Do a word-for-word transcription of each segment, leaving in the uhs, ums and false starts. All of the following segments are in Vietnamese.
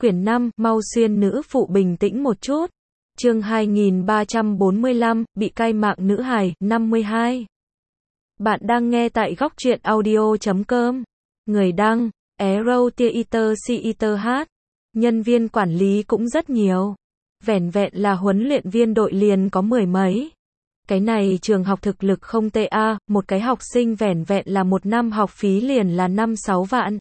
Quyển năm, mau xuyên nữ phụ bình tĩnh một chút. Chương hai nghìn ba trăm bốn mươi lăm, bị cai mạng nữ hài, năm mươi hai. Bạn đang nghe tại góc truyện audio chấm com. Người đăng, Arrow Theater Theater hát. Nhân viên quản lý cũng rất nhiều. Vẻn vẹn là huấn luyện viên đội liền có mười mấy. Cái này trường học thực lực không tệ a, một cái học sinh vẻn vẹn là một năm học phí liền là năm sáu vạn.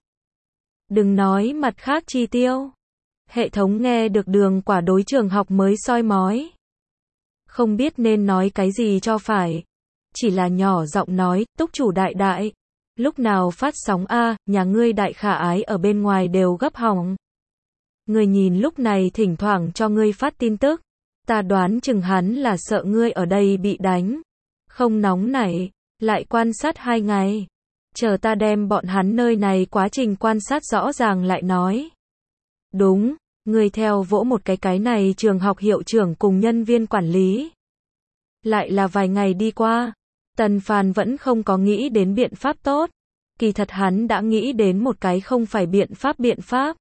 Đừng nói mặt khác chi tiêu. Hệ thống nghe được Đường Quả đối trường học mới soi mói. Không biết nên nói cái gì cho phải. Chỉ là nhỏ giọng nói, túc chủ đại đại. Lúc nào phát sóng a, nhà ngươi đại khả ái ở bên ngoài đều gấp hỏng. Ngươi nhìn lúc này thỉnh thoảng cho ngươi phát tin tức. Ta đoán chừng hắn là sợ ngươi ở đây bị đánh. Không nóng nảy, lại quan sát hai ngày. Chờ ta đem bọn hắn nơi này quá trình quan sát rõ ràng lại nói. Đúng, ngươi theo vỗ một cái cái này trường học hiệu trưởng cùng nhân viên quản lý. Lại là vài ngày đi qua, Tần Phàn vẫn không có nghĩ đến biện pháp tốt. Kỳ thật hắn đã nghĩ đến một cái không phải biện pháp biện pháp.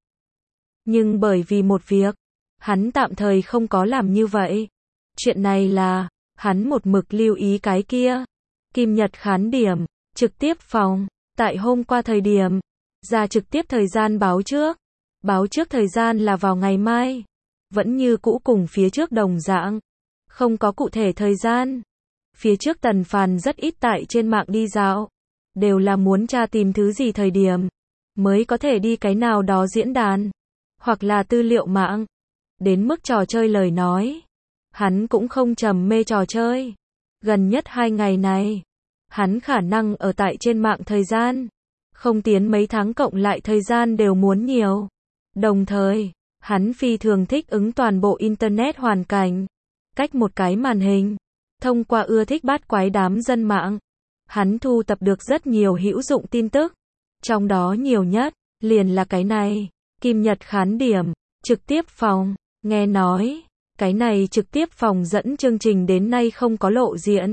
Nhưng bởi vì một việc, hắn tạm thời không có làm như vậy. Chuyện này là, hắn một mực lưu ý cái kia. Kim Nhật khán điểm, trực tiếp phòng, tại hôm qua thời điểm, ra trực tiếp thời gian báo trước. Báo trước thời gian là vào ngày mai. Vẫn như cũ cùng phía trước đồng dạng. Không có cụ thể thời gian. Phía trước Tần Phàn rất ít tại trên mạng đi dạo. Đều là muốn tra tìm thứ gì thời điểm. Mới có thể đi cái nào đó diễn đàn. Hoặc là tư liệu mạng. Đến mức trò chơi lời nói. Hắn cũng không trầm mê trò chơi. Gần nhất hai ngày này. Hắn khả năng ở tại trên mạng thời gian. Không tiến mấy tháng cộng lại thời gian đều muốn nhiều. Đồng thời, hắn phi thường thích ứng toàn bộ Internet hoàn cảnh. Cách một cái màn hình. Thông qua ưa thích bát quái đám dân mạng. Hắn thu tập được rất nhiều hữu dụng tin tức. Trong đó nhiều nhất, liền là cái này. Kim Nhật khán điểm, trực tiếp phòng. Nghe nói, cái này trực tiếp phòng dẫn chương trình đến nay không có lộ diện.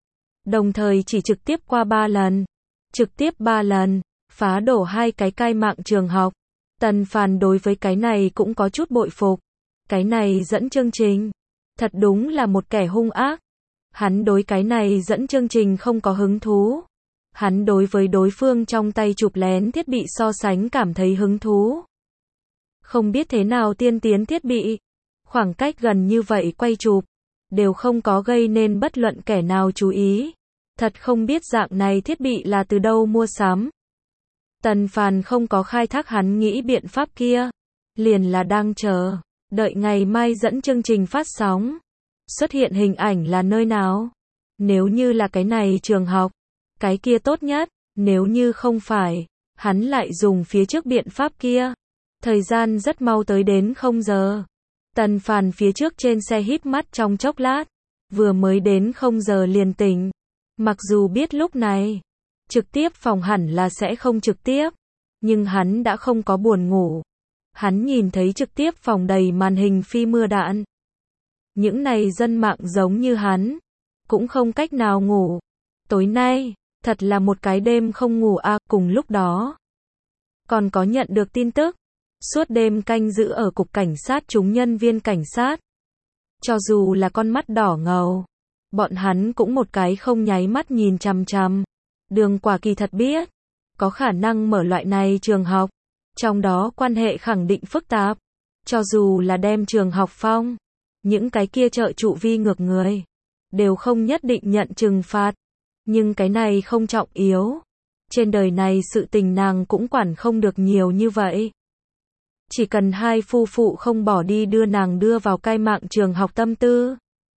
Đồng thời chỉ trực tiếp qua ba lần. Trực tiếp ba lần, phá đổ hai cái cai mạng trường học. Tần Phàn đối với cái này cũng có chút bội phục. Cái này dẫn chương trình. Thật đúng là một kẻ hung ác. Hắn đối cái này dẫn chương trình không có hứng thú. Hắn đối với đối phương trong tay chụp lén thiết bị so sánh cảm thấy hứng thú. Không biết thế nào tiên tiến thiết bị. Khoảng cách gần như vậy quay chụp. Đều không có gây nên bất luận kẻ nào chú ý. Thật không biết dạng này thiết bị là từ đâu mua sắm. Tần Phàn không có khai thác hắn nghĩ biện pháp kia. Liền là đang chờ. Đợi ngày mai dẫn chương trình phát sóng. Xuất hiện hình ảnh là nơi nào? Nếu như là cái này trường học. Cái kia tốt nhất. Nếu như không phải. Hắn lại dùng phía trước biện pháp kia. Thời gian rất mau tới đến không giờ. Tần Phàn phía trước trên xe híp mắt trong chốc lát. Vừa mới đến không giờ liền tỉnh. Mặc dù biết lúc này. Trực tiếp phòng hẳn là sẽ không trực tiếp. Nhưng hắn đã không có buồn ngủ. Hắn nhìn thấy trực tiếp phòng đầy màn hình phi mưa đạn. Những này dân mạng giống như hắn. Cũng không cách nào ngủ. Tối nay, thật là một cái đêm không ngủ a. Cùng lúc đó. Còn có nhận được tin tức. Suốt đêm canh giữ ở cục cảnh sát chúng nhân viên cảnh sát. Cho dù là con mắt đỏ ngầu. Bọn hắn cũng một cái không nháy mắt nhìn chằm chằm. Đường Quả kỳ thật biết. Có khả năng mở loại này trường học. Trong đó quan hệ khẳng định phức tạp. Cho dù là đem trường học phong. Những cái kia trợ trụ vi ngược người. Đều không nhất định nhận trừng phạt. Nhưng cái này không trọng yếu. Trên đời này sự tình nàng cũng quản không được nhiều như vậy. Chỉ cần hai phu phụ không bỏ đi đưa nàng đưa vào cai mạng trường học tâm tư.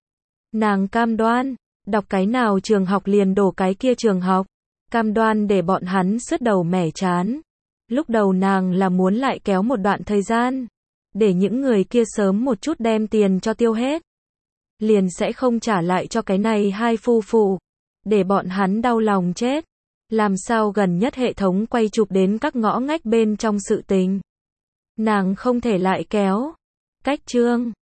Nàng cam đoan. Đọc cái nào trường học liền đổ cái kia trường học. Cam đoan để bọn hắn sứt đầu mẻ chán. Lúc đầu nàng là muốn lại kéo một đoạn thời gian. Để những người kia sớm một chút đem tiền cho tiêu hết. Liền sẽ không trả lại cho cái này hai phu phụ. Để bọn hắn đau lòng chết. Làm sao gần nhất hệ thống quay chụp đến các ngõ ngách bên trong sự tình. Nàng không thể lại kéo. Cách chương.